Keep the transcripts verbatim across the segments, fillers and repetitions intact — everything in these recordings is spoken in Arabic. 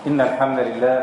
إن الحمد لله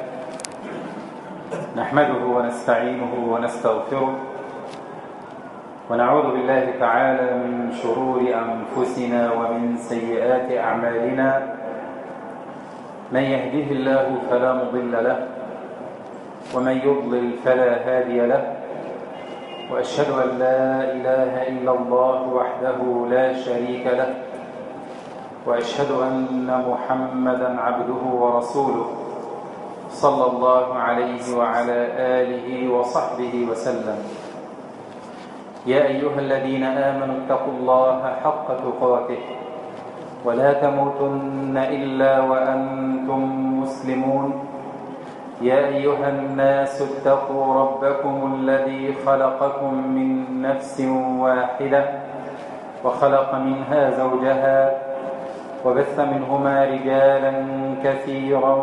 نحمده ونستعينه ونستغفره ونعوذ بالله تعالى من شرور أنفسنا ومن سيئات أعمالنا. من يهده الله فلا مضل له ومن يضلل فلا هادي له، وأشهد أن لا إله إلا الله وحده لا شريك له، وأشهد أن محمدا عبده ورسوله صلى الله عليه وعلى آله وصحبه وسلم. يا أيها الذين آمنوا اتقوا الله حق تقاته ولا تموتن إلا وأنتم مسلمون. يا أيها الناس اتقوا ربكم الذي خلقكم من نفس واحدة وخلق منها زوجها وبث منهما رجالا كثيرا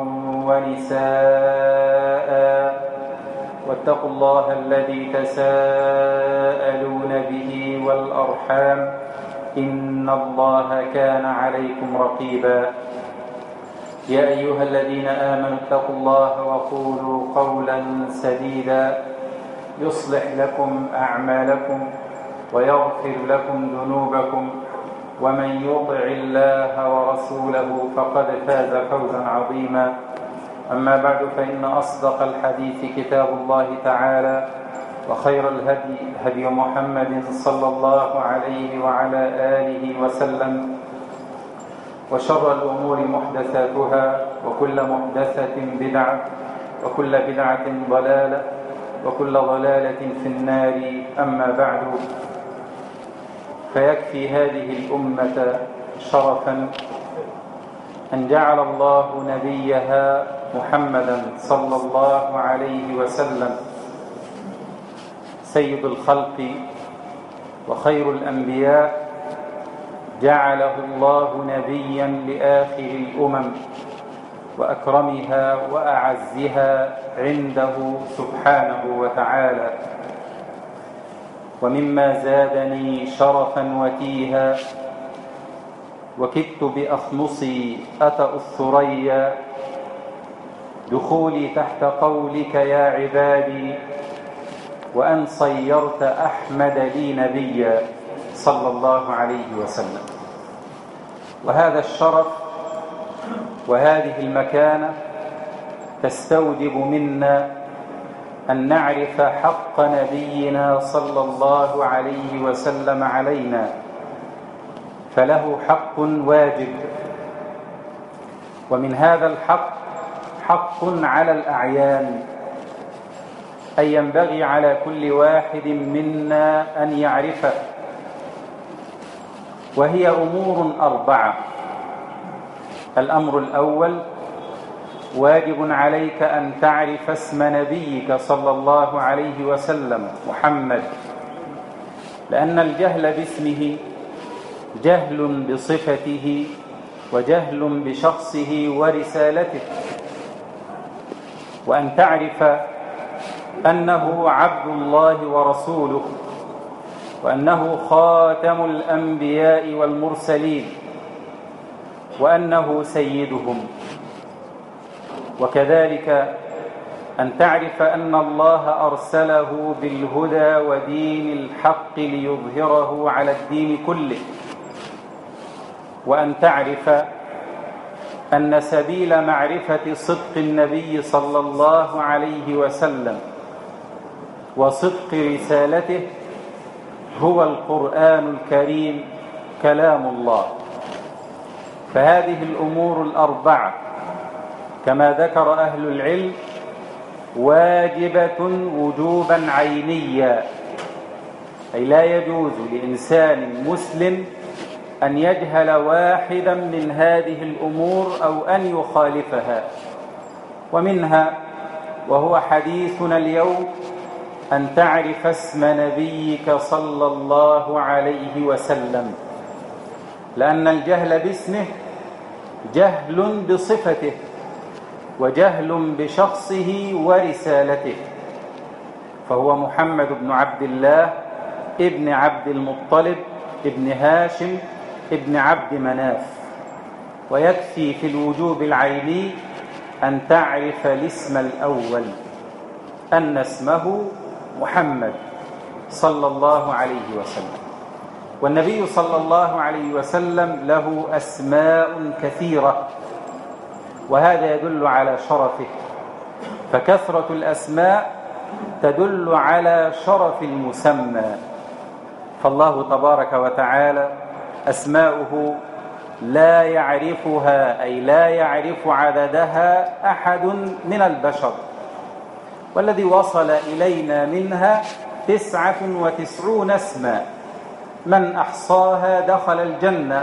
ونساء، واتقوا الله الذي تساءلون به والأرحام إن الله كان عليكم رقيبا. يا أيها الذين آمنوا اتقوا الله وقولوا قولا سديدا يصلح لكم أعمالكم ويغفر لكم ذنوبكم، ومن يطع الله ورسوله فقد فاز فوزا عظيما. أما بعد، فإن أصدق الحديث كتاب الله تعالى، وخير الهدي هدي محمد صلى الله عليه وعلى آله وسلم، وشر الأمور محدثاتها، وكل محدثة بدعة، وكل بدعة ضلالة، وكل ضلالة في النار. أما بعد، فيكفي هذه الأمة شرفا أن جعل الله نبيها محمدا صلى الله عليه وسلم سيد الخلق وخير الأنبياء، جعله الله نبيا لآخر الأمم وأكرمها وأعزها عنده سبحانه وتعالى. ومما زادني شرفا وتيها وكدت بأخمصي أتأ الثريا دخولي تحت قولك يا عبادي، وأن صيرت أحمد لي نبيا صلى الله عليه وسلم. وهذا الشرف وهذه المكانة تستوجب منا أن نعرف حق نبينا صلى الله عليه وسلم علينا، فله حق واجب، ومن هذا الحق حق على الأعيان، أي ينبغي على كل واحد منا أن يعرفه، وهي أمور أربعة. الأمر الأول: واجب عليك أن تعرف اسم نبيك صلى الله عليه وسلم محمد، لأن الجهل باسمه جهل بصفته وجهل بشخصه ورسالته، وأن تعرف أنه عبد الله ورسوله، وأنه خاتم الأنبياء والمرسلين، وأنه سيدهم. وكذلك أن تعرف أن الله أرسله بالهدى ودين الحق ليظهره على الدين كله، وأن تعرف أن سبيل معرفة صدق النبي صلى الله عليه وسلم وصدق رسالته هو القرآن الكريم كلام الله. فهذه الأمور الأربعة كما ذكر أهل العلم واجبة وجوبا عينيا، أي لا يجوز لإنسان مسلم أن يجهل واحدا من هذه الأمور أو أن يخالفها. ومنها، وهو حديثنا اليوم، أن تعرف اسم نبيك صلى الله عليه وسلم، لأن الجهل باسمه جهل بصفته وجهل بشخصه ورسالته. فهو محمد بن عبد الله ابن عبد المطلب ابن هاشم ابن عبد مناف. ويكفي في الوجوب العيني أن تعرف الاسم الأول، أن اسمه محمد صلى الله عليه وسلم. والنبي صلى الله عليه وسلم له أسماء كثيرة، وهذا يدل على شرفه، فكثرة الأسماء تدل على شرف المسمى. فالله تبارك وتعالى أسماؤه لا يعرفها، أي لا يعرف عددها أحد من البشر، والذي وصل إلينا منها تسعة وتسعون اسما، من أحصاها دخل الجنة.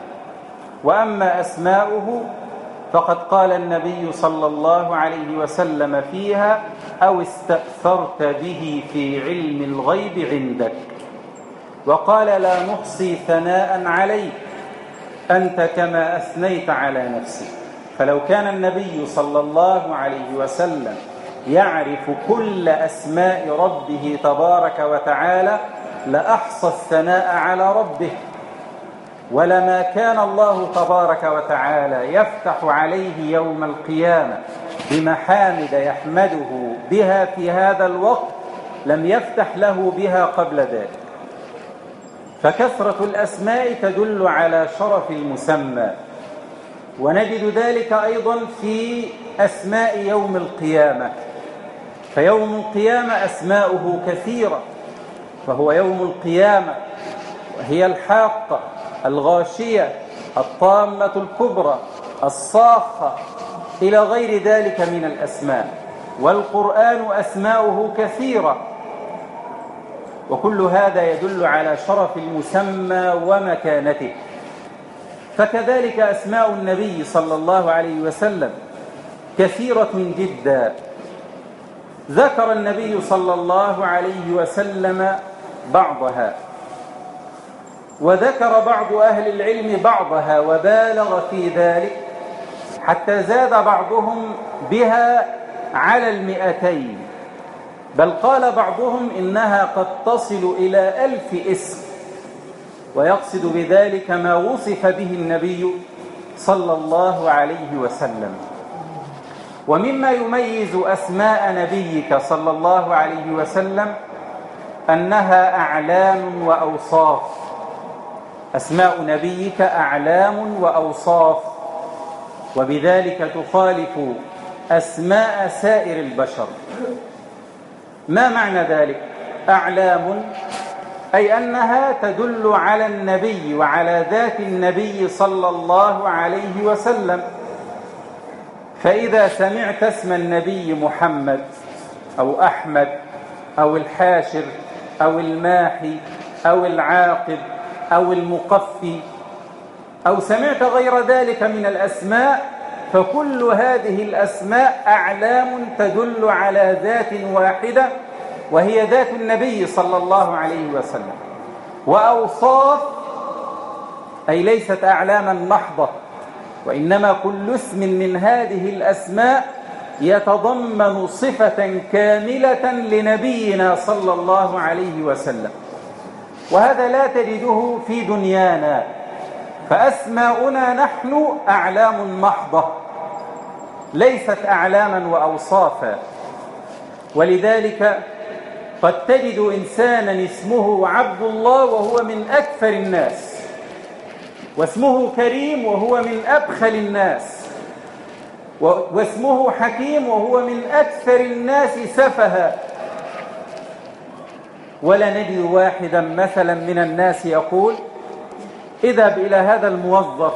وأما أسماؤه فقد قال النبي صلى الله عليه وسلم فيها: أو استأثرت به في علم الغيب عندك. وقال: لا نحصي ثناء عليك أنت كما أثنيت على نفسك. فلو كان النبي صلى الله عليه وسلم يعرف كل أسماء ربه تبارك وتعالى لأحصى الثناء على ربه، ولما كان الله تبارك وتعالى يفتح عليه يوم القيامة بمحامد يحمده بها في هذا الوقت لم يفتح له بها قبل ذلك. فكثرة الأسماء تدل على شرف المسمى، ونجد ذلك أيضا في أسماء يوم القيامة. فيوم القيامة أسماؤه كثيرة، فهو يوم القيامة، وهي الحاقة، الغاشية، الطامة الكبرى، الصاخة، إلى غير ذلك من الأسماء. والقرآن أسماؤه كثيرة، وكل هذا يدل على شرف المسمى ومكانته. فكذلك أسماء النبي صلى الله عليه وسلم كثيرة جدا. ذكر النبي صلى الله عليه وسلم بعضها، وذكر بعض أهل العلم بعضها وبالغ في ذلك، حتى زاد بعضهم بها على المئتين، بل قال بعضهم إنها قد تصل إلى ألف اسم، ويقصد بذلك ما وصف به النبي صلى الله عليه وسلم. ومما يميز أسماء نبيك صلى الله عليه وسلم أنها أعلام وأوصاف. أسماء نبيك أعلام وأوصاف، وبذلك تخالف أسماء سائر البشر. ما معنى ذلك؟ أعلام أي أنها تدل على النبي وعلى ذات النبي صلى الله عليه وسلم. فإذا سمعت اسم النبي محمد أو أحمد أو الحاشر أو الماحي أو العاقب أو المقفي، أو سمعت غير ذلك من الأسماء، فكل هذه الأسماء أعلام تدل على ذات واحدة، وهي ذات النبي صلى الله عليه وسلم. وأوصاف أي ليست أعلاما محضة، وإنما كل اسم من هذه الأسماء يتضمن صفة كاملة لنبينا صلى الله عليه وسلم، وهذا لا تجده في دنيانا. فأسماؤنا نحن أعلام محضة، ليست أعلاما وأوصافا. ولذلك قد تجد إنسانا اسمه عبد الله وهو من أكثر الناس، واسمه كريم وهو من أبخل الناس، واسمه حكيم وهو من أكثر الناس سفها. ولا نجد واحدا مثلا من الناس يقول: اذهب إلى هذا الموظف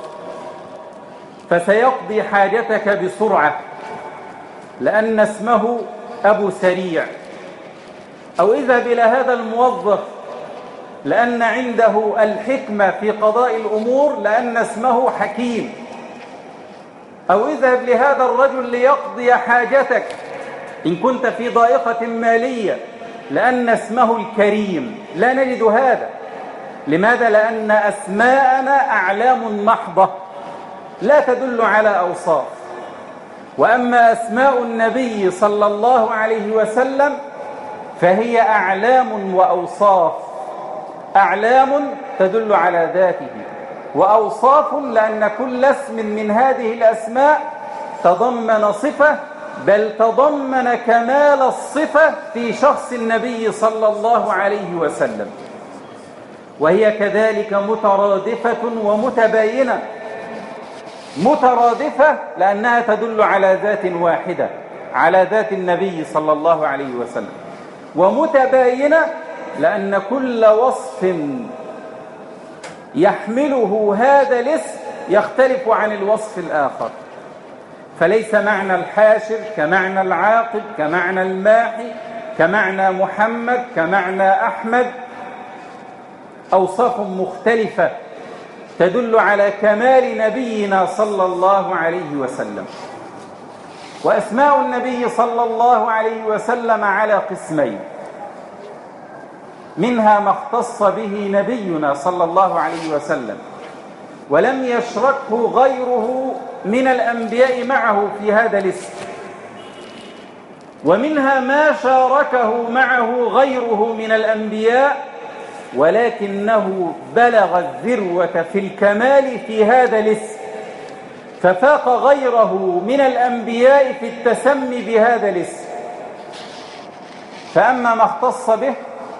فسيقضي حاجتك بسرعة لأن اسمه أبو سريع، أو اذهب إلى هذا الموظف لأن عنده الحكمة في قضاء الأمور لأن اسمه حكيم، أو اذهب لهذا الرجل ليقضي حاجتك إن كنت في ضائقة مالية لأن اسمه الكريم. لا نجد هذا. لماذا؟ لأن أسماءنا أعلام محضة لا تدل على أوصاف. وأما أسماء النبي صلى الله عليه وسلم فهي أعلام وأوصاف. أعلام تدل على ذاته، وأوصاف لأن كل اسم من هذه الأسماء تضمن صفة، بل تضمن كمال الصفة في شخص النبي صلى الله عليه وسلم، وهي كذلك مترادفة ومتباينة. مترادفة لأنها تدل على ذات واحدة، على ذات النبي صلى الله عليه وسلم، ومتباينة لأن كل وصف يحمله هذا الاسم يختلف عن الوصف الآخر. فليس معنى الحاشر كمعنى العاقب، كمعنى الماحي، كمعنى محمد، كمعنى أحمد، أوصاف مختلفة تدل على كمال نبينا صلى الله عليه وسلم. وأسماء النبي صلى الله عليه وسلم على قسمين، منها ما اختص به نبينا صلى الله عليه وسلم ولم يشركه غيره من الأنبياء معه في هذا الاسم، ومنها ما شاركه معه غيره من الأنبياء ولكنه بلغ الذروة في الكمال في هذا الاسم، ففاق غيره من الأنبياء في التسمي بهذا الاسم. فأما ما اختص به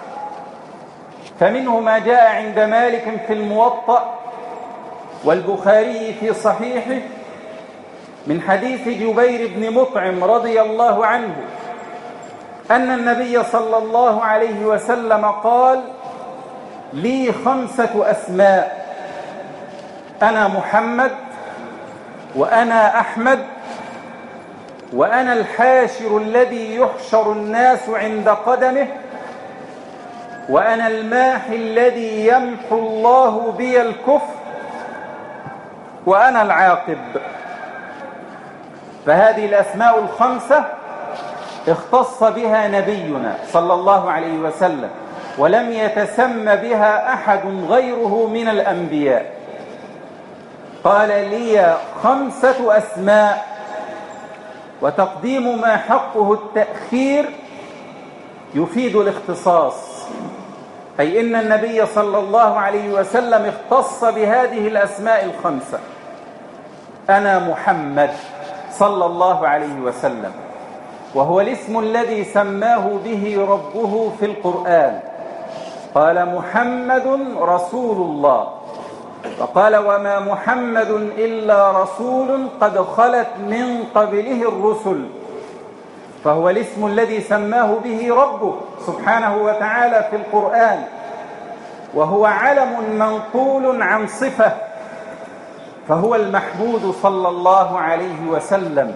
فمنه ما جاء عند مالك في الموطأ والبخاري في صحيحه من حديث جبير بن مطعم رضي الله عنه أن النبي صلى الله عليه وسلم قال: لي خمسة أسماء، أنا محمد، وأنا أحمد، وأنا الحاشر الذي يحشر الناس عند قدمه، وأنا الماحي الذي يمحو الله بي الكفر، وأنا العاقب. فهذه الأسماء الخمسة اختص بها نبينا صلى الله عليه وسلم، ولم يتسمى بها أحد غيره من الأنبياء. قال: لي خمسة أسماء، وتقديم ما حقه التأخير يفيد الاختصاص، أي إن النبي صلى الله عليه وسلم اختص بهذه الأسماء الخمسة. أنا محمد صلى الله عليه وسلم، وهو الاسم الذي سماه به ربه في القرآن، قال: محمد رسول الله، وقال: وما محمد إلا رسول قد خلت من قبله الرسل. فهو الاسم الذي سماه به ربه سبحانه وتعالى في القرآن، وهو علم منقول عن صفة، فهو المحمود صلى الله عليه وسلم،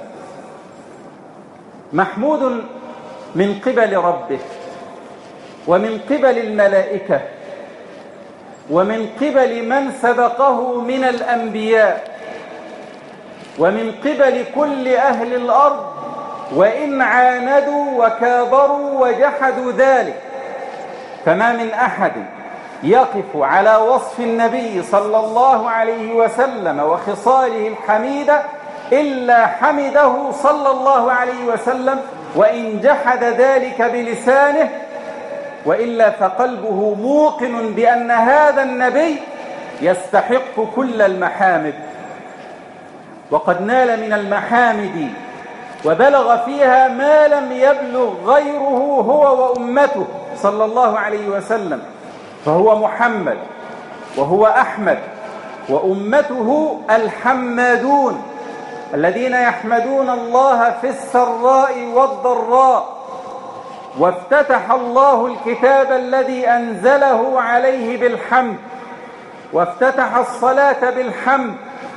محمود من قبل ربه، ومن قبل الملائكة، ومن قبل من سبقه من الأنبياء، ومن قبل كل أهل الأرض، وإن عاندوا وكابروا وجحدوا ذلك. فما من أحد يقف على وصف النبي صلى الله عليه وسلم وخصاله الحميدة إلا حمده صلى الله عليه وسلم، وإن جحد ذلك بلسانه، وإلا فقلبه موقن بأن هذا النبي يستحق كل المحامد. وقد نال من المحامد وبلغ فيها ما لم يبلغ غيره هو وأمته صلى الله عليه وسلم، فهو محمد، وهو أحمد، وأمته الحمادون الذين يحمدون الله في السراء والضراء. وافتتح الله الكتاب الذي أنزله عليه بالحمد، وافتتح الصلاة بالحمد،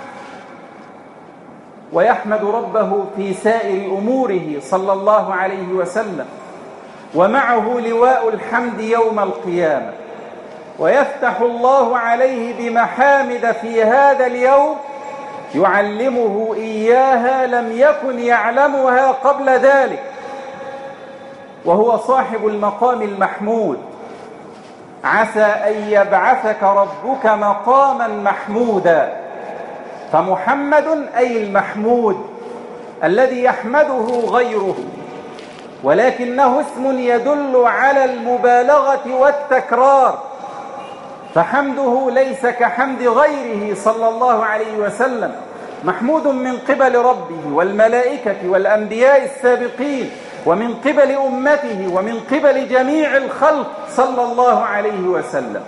ويحمد ربه في سائر أموره صلى الله عليه وسلم، ومعه لواء الحمد يوم القيامة. ويفتح الله عليه بمحامد في هذا اليوم يعلمه إياها لم يكن يعلمها قبل ذلك، وهو صاحب المقام المحمود. عسى أن يبعثك ربك مقاما محمودا. فمحمد أي المحمود الذي يحمده غيره، ولكنه اسم يدل على المبالغة والتكرار، فحمده ليس كحمد غيره صلى الله عليه وسلم، محمود من قبل ربه والملائكة والأنبياء السابقين، ومن قبل أمته، ومن قبل جميع الخلق صلى الله عليه وسلم،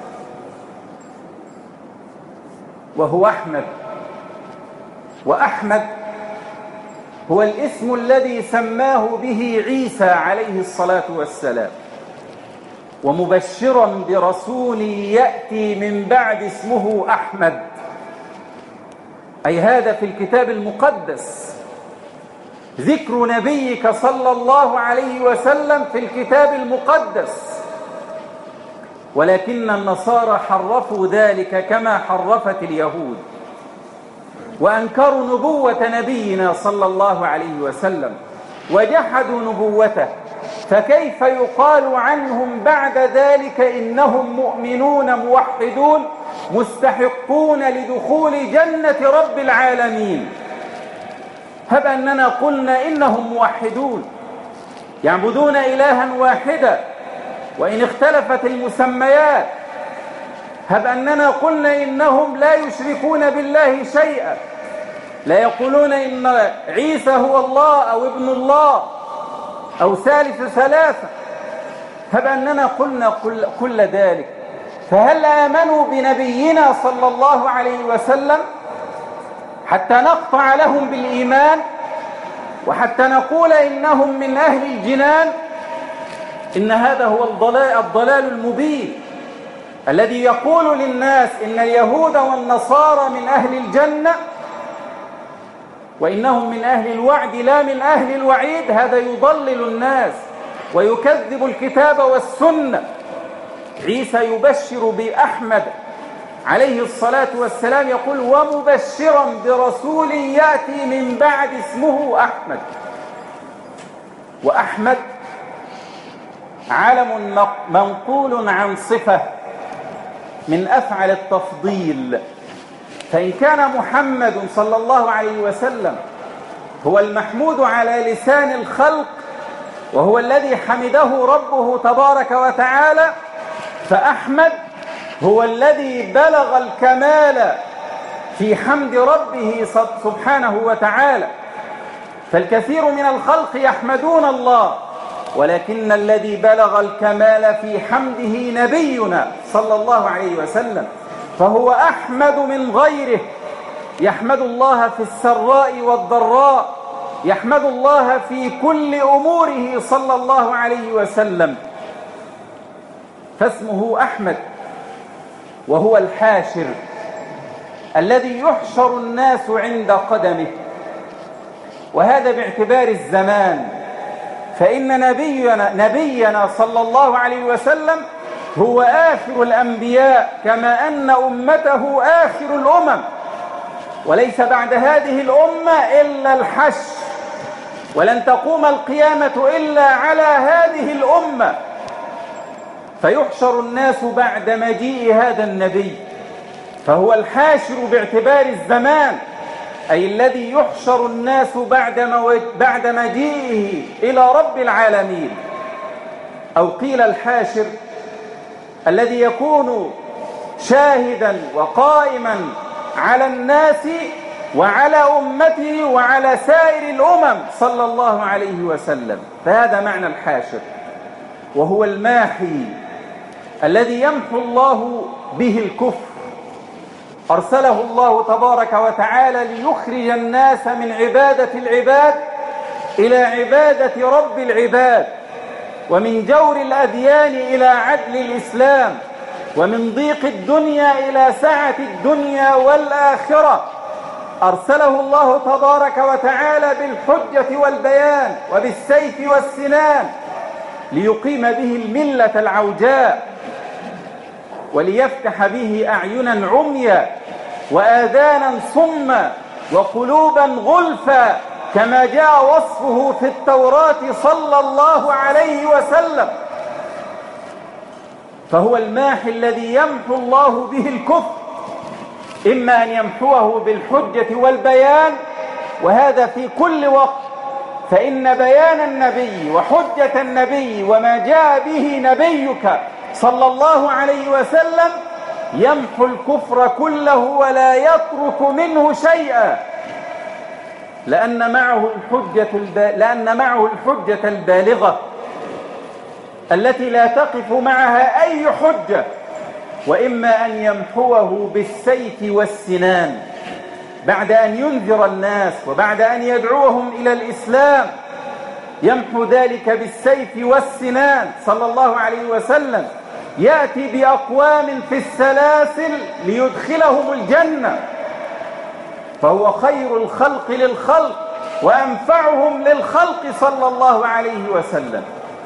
وهو أحمد. وأحمد هو الاسم الذي سماه به عيسى عليه الصلاة والسلام، ومبشرا برسول يأتي من بعد اسمه أحمد، أي هذا في الكتاب المقدس ذكر نبيك صلى الله عليه وسلم في الكتاب المقدس، ولكن النصارى حرفوا ذلك كما حرفت اليهود، وأنكروا نبوة نبينا صلى الله عليه وسلم وجحدوا نبوته، فكيف يقال عنهم بعد ذلك إنهم مؤمنون موحدون مستحقون لدخول جنة رب العالمين؟ هب أننا قلنا إنهم موحدون يعبدون إلها واحدا وإن اختلفت المسميات، هب أننا قلنا إنهم لا يشركون بالله شيئا، لا يقولون إن عيسى هو الله أو ابن الله أو ثالث ثلاثة، هب أننا قلنا كل, كل ذلك، فهل آمنوا بنبينا صلى الله عليه وسلم حتى نقطع لهم بالإيمان وحتى نقول إنهم من أهل الجنان؟ إن هذا هو الضلال, الضلال المبين الذي يقول للناس إن اليهود والنصارى من أهل الجنة وإنهم من أهل الوعد لا من أهل الوعيد. هذا يضلل الناس ويكذب الكتاب والسنة. عيسى يبشر بأحمد عليه الصلاة والسلام، يقول ومبشرا برسول يأتي من بعد اسمه أحمد. وأحمد علم منقول عن صفة من أفعل التفضيل، فإن كان محمد صلى الله عليه وسلم هو المحمود على لسان الخلق وهو الذي حمده ربه تبارك وتعالى، فأحمد هو الذي بلغ الكمال في حمد ربه سبحانه وتعالى. فالكثير من الخلق يحمدون الله، ولكن الذي بلغ الكمال في حمده نبينا صلى الله عليه وسلم، فهو أحمد من غيره. يحمد الله في السراء والضراء، يحمد الله في كل أموره صلى الله عليه وسلم، فاسمه أحمد. وهو الحاشر الذي يحشر الناس عند قدمه، وهذا باعتبار الزمان، فإن نبينا, نبينا صلى الله عليه وسلم هو آخر الأنبياء، كما أن أمته آخر الأمم، وليس بعد هذه الأمة إلا الحشر، ولن تقوم القيامة إلا على هذه الأمة، فيحشر الناس بعد مجيء هذا النبي، فهو الحاشر باعتبار الزمان، أي الذي يحشر الناس بعد بعد مجيئه إلى رب العالمين. أو قيل الحاشر الذي يكون شاهدا وقائما على الناس وعلى أمته وعلى سائر الأمم صلى الله عليه وسلم، فهذا معنى الحاشر. وهو الماحي الذي يمحو الله به الكفر، أرسله الله تبارك وتعالى ليخرج الناس من عبادة العباد إلى عبادة رب العباد، ومن جور الأديان إلى عدل الإسلام، ومن ضيق الدنيا إلى سعة الدنيا والآخرة. أرسله الله تبارك وتعالى بالحجة والبيان وبالسيف والسنان ليقيم به الملة العوجاء، وليفتح به أعينا عميا وآذانا صما وقلوبا غلفا، كما جاء وصفه في التوراة صلى الله عليه وسلم. فهو الماحي الذي يمحو الله به الكفر، إما أن يمحوه بالحجة والبيان، وهذا في كل وقت، فإن بيان النبي وحجة النبي وما جاء به نبيك صلى الله عليه وسلم يمحو الكفر كله ولا يترك منه شيئا، لأن معه الحجة الب... لأن معه الحجة البالغة التي لا تقف معها أي حجة، وإما أن يمحوه بالسيف والسنان بعد أن ينذر الناس وبعد أن يدعوهم إلى الإسلام، يمحو ذلك بالسيف والسنان صلى الله عليه وسلم، يأتي بأقوام في السلاسل ليدخلهم الجنة، فهو خير الخلق للخلق وأنفعهم للخلق صلى الله عليه وسلم.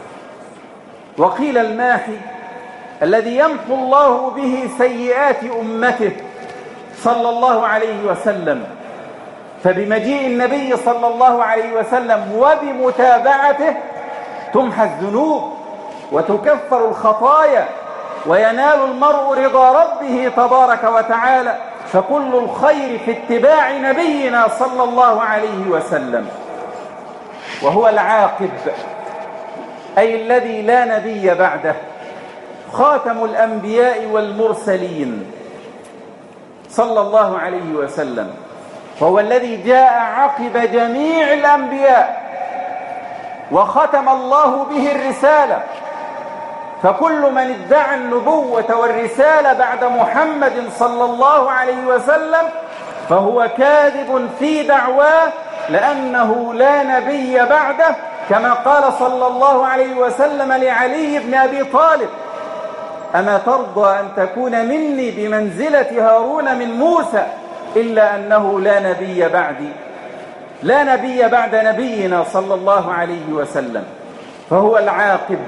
وقيل الماحي الذي يمحو الله به سيئات أمته صلى الله عليه وسلم، فبمجيء النبي صلى الله عليه وسلم وبمتابعته تمحى الذنوب وتكفر الخطايا وينال المرء رضا ربه تبارك وتعالى، فكل الخير في اتباع نبينا صلى الله عليه وسلم. وهو العاقب، أي الذي لا نبي بعده، خاتم الأنبياء والمرسلين صلى الله عليه وسلم، وهو الذي جاء عقب جميع الأنبياء وختم الله به الرسالة، فكل من ادعى النبوة والرسالة بعد محمد صلى الله عليه وسلم فهو كاذب في دعواه، لأنه لا نبي بعده، كما قال صلى الله عليه وسلم لعلي بن أبي طالب: أما ترضى أن تكون مني بمنزلة هارون من موسى إلا أنه لا نبي بعدي، لا نبي بعد نبينا صلى الله عليه وسلم. فهو العاقب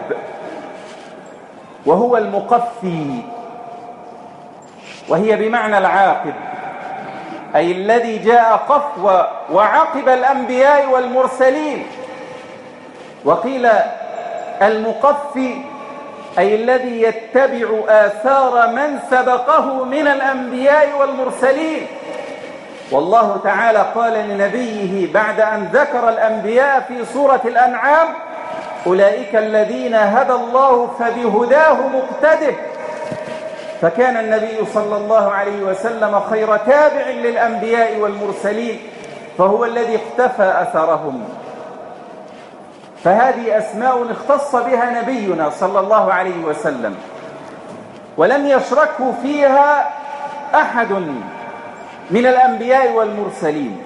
وهو المقفي، وهي بمعنى العاقب، أي الذي جاء قفوة وعقب الأنبياء والمرسلين. وقيل المقفي أي الذي يتبع آثار من سبقه من الأنبياء والمرسلين. والله تعالى قال لنبيه بعد أن ذكر الأنبياء في سورة الأنعام: أولئك الذين هدى الله فبهداه مقتده. فكان النبي صلى الله عليه وسلم خير تابع للأنبياء والمرسلين، فهو الذي اقتفى أثرهم. فهذه أسماء اختص بها نبينا صلى الله عليه وسلم، ولم يشركه فيها أحد من الأنبياء والمرسلين.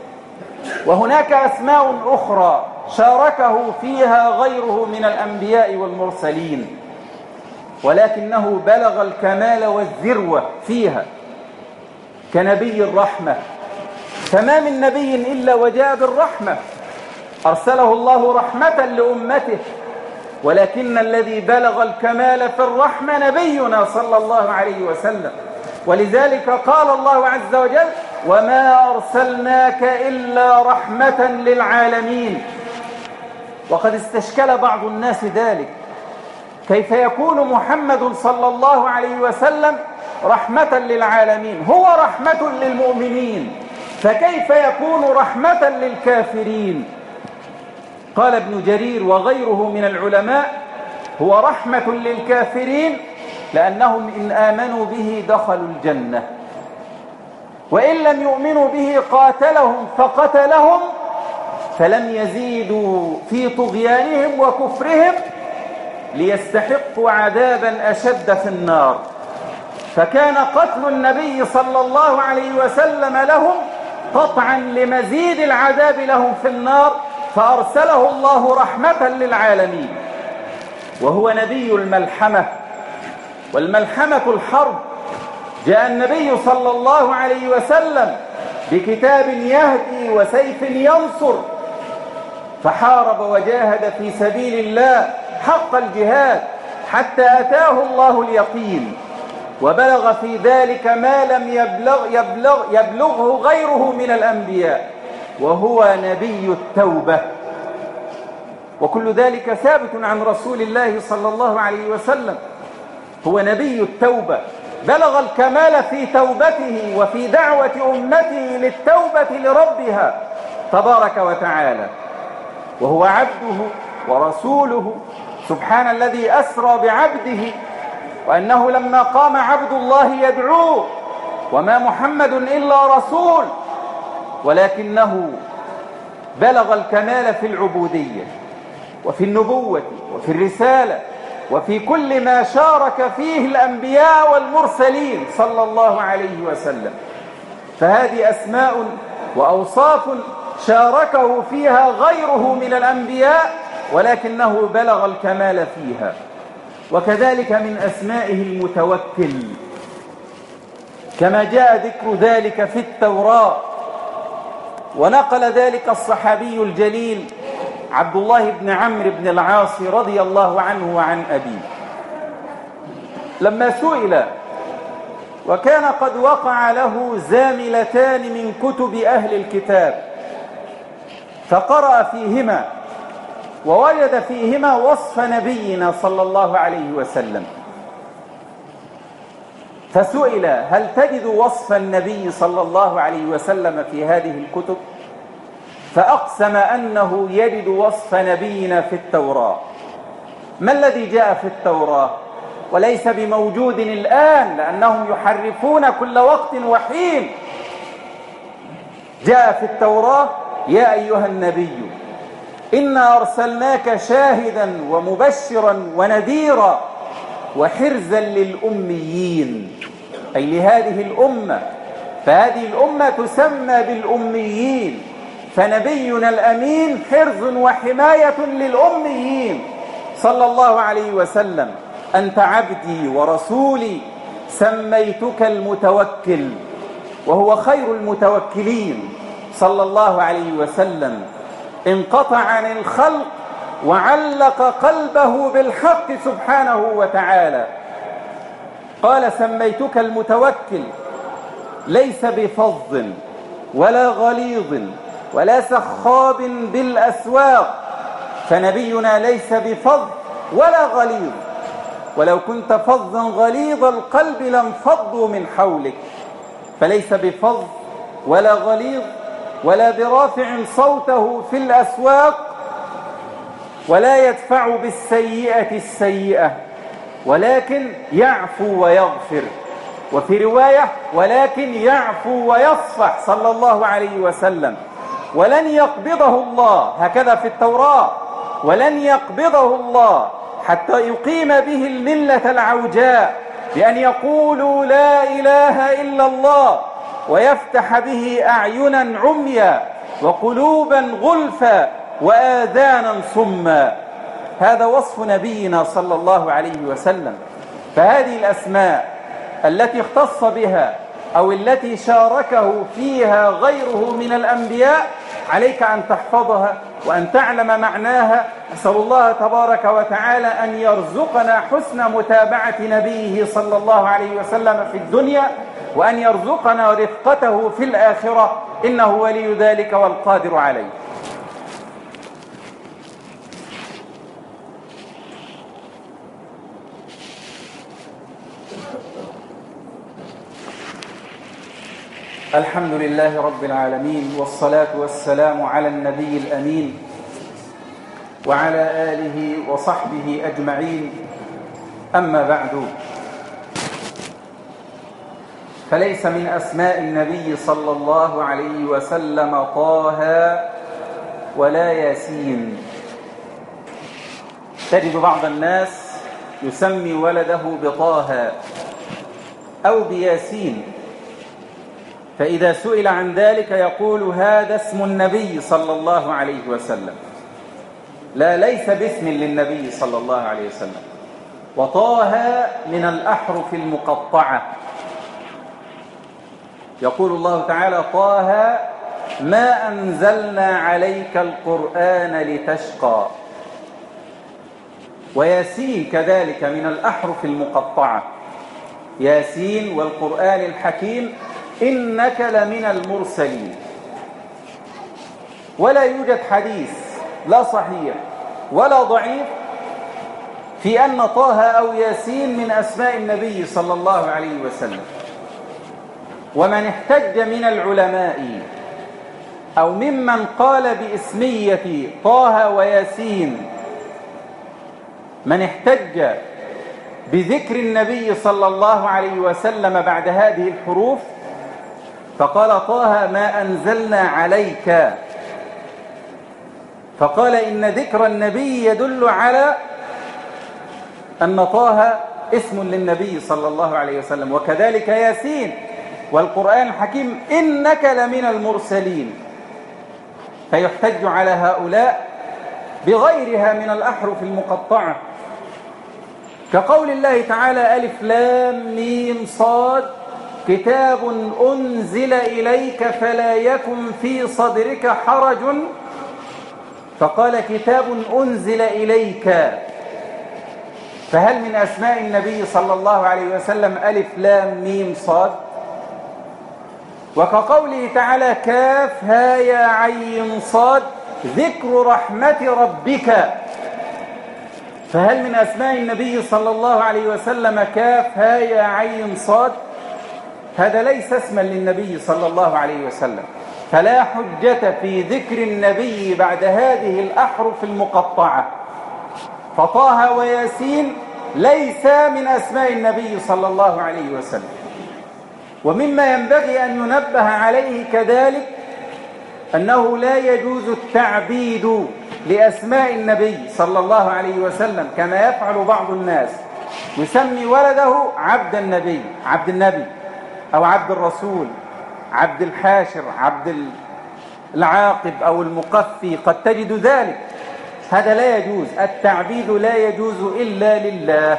وهناك أسماء أخرى شاركه فيها غيره من الأنبياء والمرسلين، ولكنه بلغ الكمال والذروة فيها، كنبي الرحمة، فما من نبي إلا وجاء بالرحمة، أرسله الله رحمة لأمته، ولكن الذي بلغ الكمال في الرحمة نبينا صلى الله عليه وسلم. ولذلك قال الله عز وجل: وما أرسلناك إلا رحمة للعالمين. وقد استشكل بعض الناس ذلك، كيف يكون محمد صلى الله عليه وسلم رحمة للعالمين؟ هو رحمة للمؤمنين، فكيف يكون رحمة للكافرين؟ قال ابن جرير وغيره من العلماء: هو رحمة للكافرين لأنهم إن آمنوا به دخلوا الجنة، وإن لم يؤمنوا به قاتلهم فقتلهم، فلم يزيدوا في طغيانهم وكفرهم ليستحقوا عذابا أشد في النار. فكان قتل النبي صلى الله عليه وسلم لهم قطعا لمزيد العذاب لهم في النار، فأرسله الله رحمة للعالمين. وهو نبي الملحمة، والملحمة الحرب. جاء النبي صلى الله عليه وسلم بكتاب يهدي وسيف ينصر، فحارب وجاهد في سبيل الله حق الجهاد حتى أتاه الله اليقين، وبلغ في ذلك ما لم يبلغ يبلغ يبلغه غيره من الأنبياء، وهو نبي التوبة. وكل ذلك ثابت عن رسول الله صلى الله عليه وسلم. هو نبي التوبة، بلغ الكمال في توبته وفي دعوة أمته للتوبة لربها تبارك وتعالى، وهو عبده ورسوله. سبحان الذي أسرى بعبده، وأنه لما قام عبد الله يدعوه: وما محمد إلا رسول، ولكنه بلغ الكمال في العبودية وفي النبوة وفي الرسالة وفي كل ما شارك فيه الأنبياء والمرسلين صلى الله عليه وسلم. فهذه أسماء وأوصاف شاركه فيها غيره من الأنبياء ولكنه بلغ الكمال فيها. وكذلك من أسمائه المتوكل، كما جاء ذكر ذلك في التوراة، ونقل ذلك الصحابي الجليل عبد الله بن عمرو بن العاص رضي الله عنه وعن أبيه لما سئل وكان قد وقع له زاملتان من كتب أهل الكتاب فقرأ فيهما ووجد فيهما وصف نبينا صلى الله عليه وسلم، فسئل هل تجد وصف النبي صلى الله عليه وسلم في هذه الكتب؟ فأقسم أنه يجد وصف نبينا في التوراة. ما الذي جاء في التوراة وليس بموجود الآن لأنهم يحرفون كل وقت وحين؟ جاء في التوراة: يا أيها النبي إنا أرسلناك شاهدا ومبشرا ونذيرا وحرزا للأميين، أي لهذه الأمة، فهذه الأمة تسمى بالأميين، فنبينا الأمين حرز وحماية للأميين صلى الله عليه وسلم. أنت عبدي ورسولي سميتك المتوكل، وهو خير المتوكلين صلى الله عليه وسلم. انقطع عن الخلق وعلق قلبه بالحق سبحانه وتعالى. قال: سميتك المتوكل، ليس بفظ ولا غليظ ولا سخاب بالأسواق، فنبينا ليس بفظ ولا غليظ، ولو كنت فظا غليظ القلب لانفضوا من حولك، فليس بفظ ولا غليظ ولا برافع صوته في الأسواق، ولا يدفع بالسيئة السيئة، ولكن يعفو ويغفر، وفي رواية: ولكن يعفو ويصفح صلى الله عليه وسلم. ولن يقبضه الله، هكذا في التوراة، ولن يقبضه الله حتى يقيم به الملة العوجاء بأن يقولوا لا إله إلا الله، ويفتح به أعينا عميا وقلوبا غلفا وآذانا صما. هذا وصف نبينا صلى الله عليه وسلم. فهذه الأسماء التي اختص بها أو التي شاركه فيها غيره من الأنبياء عليك أن تحفظها وأن تعلم معناها. أسأل الله تبارك وتعالى أن يرزقنا حسن متابعة نبيه صلى الله عليه وسلم في الدنيا، وأن يرزقنا رفقته في الآخرة، إنه ولي ذلك والقادر عليه. الحمد لله رب العالمين، والصلاة والسلام على النبي الأمين وعلى آله وصحبه أجمعين. أما بعد، فليس من أسماء النبي صلى الله عليه وسلم طه ولا ياسين. تجد بعض الناس يسمي ولده بطه أو بياسين، فإذا سئل عن ذلك يقول: هذا اسم النبي صلى الله عليه وسلم. لا، ليس باسم للنبي صلى الله عليه وسلم. وطه من الأحرف المقطعة. يقول الله تعالى: طه ما أنزلنا عليك القرآن لتشقى. وياسين كذلك من الأحرف المقطعة. ياسين والقرآن الحكيم إنك لمن المرسلين. ولا يوجد حديث لا صحيح ولا ضعيف في أن طه أو ياسين من أسماء النبي صلى الله عليه وسلم. ومن احتج من العلماء أو ممن قال باسمية طه وياسين، من احتج بذكر النبي صلى الله عليه وسلم بعد هذه الحروف فقال: طه ما أنزلنا عليك، فقال إن ذكر النبي يدل على أن طه اسم للنبي صلى الله عليه وسلم، وكذلك ياسين والقرآن الحكيم إنك لمن المرسلين. فيحتج على هؤلاء بغيرها من الأحرف المقطعة، كقول الله تعالى ألف لام ميم صاد كتاب أنزل إليك فلا يكن في صدرك حرج، فقال كتاب أنزل إليك. فهل من أسماء النبي صلى الله عليه وسلم ألف لام ميم صاد؟ وكقوله تعالى كاف ها يا عين صاد ذكر رحمة ربك. فهل من أسماء النبي صلى الله عليه وسلم كاف ها يا عين صاد؟ هذا ليس اسما للنبي صلى الله عليه وسلم، فلا حجة في ذكر النبي بعد هذه الأحرف المقطعة. فطه وياسين ليس من أسماء النبي صلى الله عليه وسلم. ومما ينبغي أن ينبه عليه كذلك أنه لا يجوز التعبيد لأسماء النبي صلى الله عليه وسلم كما يفعل بعض الناس، يسمي ولده عبد النبي عبد النبي أو عبد الرسول، عبد الحاشر، عبد العاقب أو المقفي، قد تجد ذلك. هذا لا يجوز، التعبيد لا يجوز إلا لله.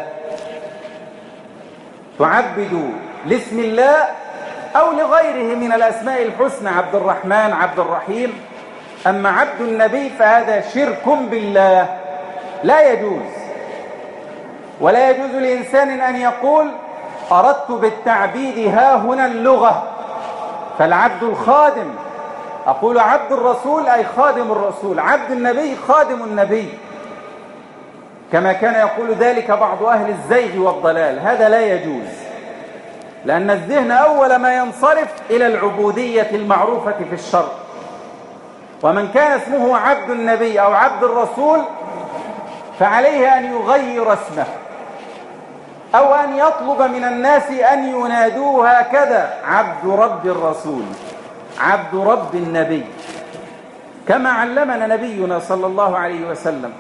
تعبد لاسم الله أو لغيره من الأسماء الحسنى، عبد الرحمن، عبد الرحيم. أما عبد النبي فهذا شرك بالله، لا يجوز. ولا يجوز لإنسان أن يقول أردت بالتعبيد ها هنا اللغة، فالعبد الخادم، أقول عبد الرسول أي خادم الرسول، عبد النبي خادم النبي، كما كان يقول ذلك بعض أهل الزيغ والضلال. هذا لا يجوز، لأن الذهن أول ما ينصرف إلى العبودية المعروفة في الشرع. ومن كان اسمه عبد النبي أو عبد الرسول فعليه أن يغير اسمه، أو أن يطلب من الناس أن ينادوه هكذا: عبد رب الرسول، عبد رب النبي، كما علمنا نبينا صلى الله عليه وسلم.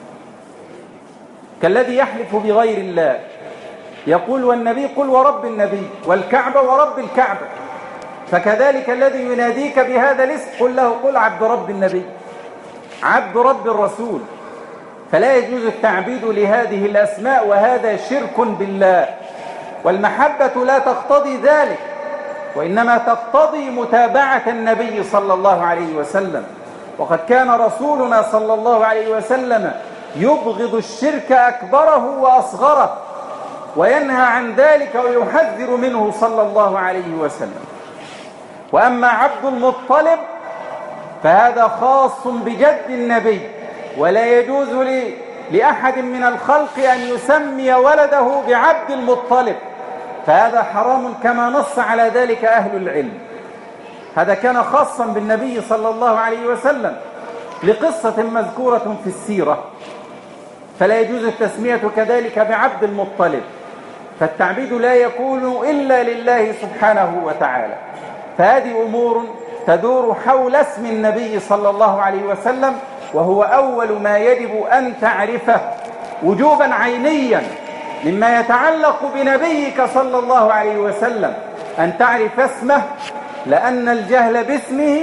كالذي يحلف بغير الله يقول والنبي قل ورب النبي، والكعبة ورب الكعبة. فكذلك الذي يناديك بهذا الاسم قل له قل عبد رب النبي، عبد رب الرسول. فلا يجوز التعبيد لهذه الأسماء، وهذا شرك بالله. والمحبة لا تقتضي ذلك، وإنما تقتضي متابعة النبي صلى الله عليه وسلم. وقد كان رسولنا صلى الله عليه وسلم يبغض الشرك أكبره وأصغره، وينهى عن ذلك ويحذر منه صلى الله عليه وسلم. وأما عبد المطلب فهذا خاص بجد النبي، ولا يجوز لي لأحد من الخلق أن يسمي ولده بعبد المطلب، فهذا حرام كما نص على ذلك أهل العلم. هذا كان خاصا بالنبي صلى الله عليه وسلم لقصة مذكورة في السيرة، فلا يجوز التسمية كذلك بعبد المطلب. فالتعبيد لا يكون إلا لله سبحانه وتعالى. فهذه أمور تدور حول اسم النبي صلى الله عليه وسلم، وهو أول ما يجب أن تعرفه وجوبا عينيا مما يتعلق بنبيك صلى الله عليه وسلم، أن تعرف اسمه، لأن الجهل باسمه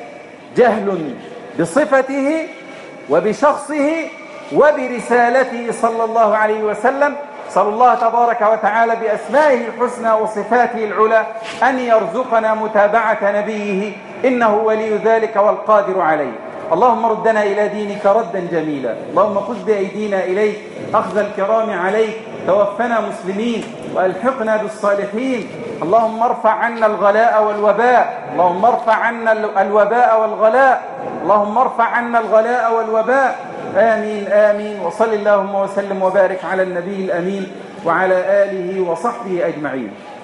جهل بصفته وبشخصه وبرسالته صلى الله عليه وسلم. صلى الله تبارك وتعالى بأسمائه الحسنى وصفاته العلى أن يرزقنا متابعة نبيه، إنه ولي ذلك والقادر عليه. اللهم ردنا إلى دينك ردا جميلا، اللهم خذ بأيدينا إليك أخذ الكرام عليك، توفنا مسلمين وألحقنا بالصالحين. اللهم ارفع عنا الغلاء والوباء، اللهم ارفع عنا الوباء والغلاء، اللهم ارفع عنا الغلاء والوباء. آمين آمين. وصل اللهم وسلم وبارك على النبي الأمين وعلى آله وصحبه أجمعين.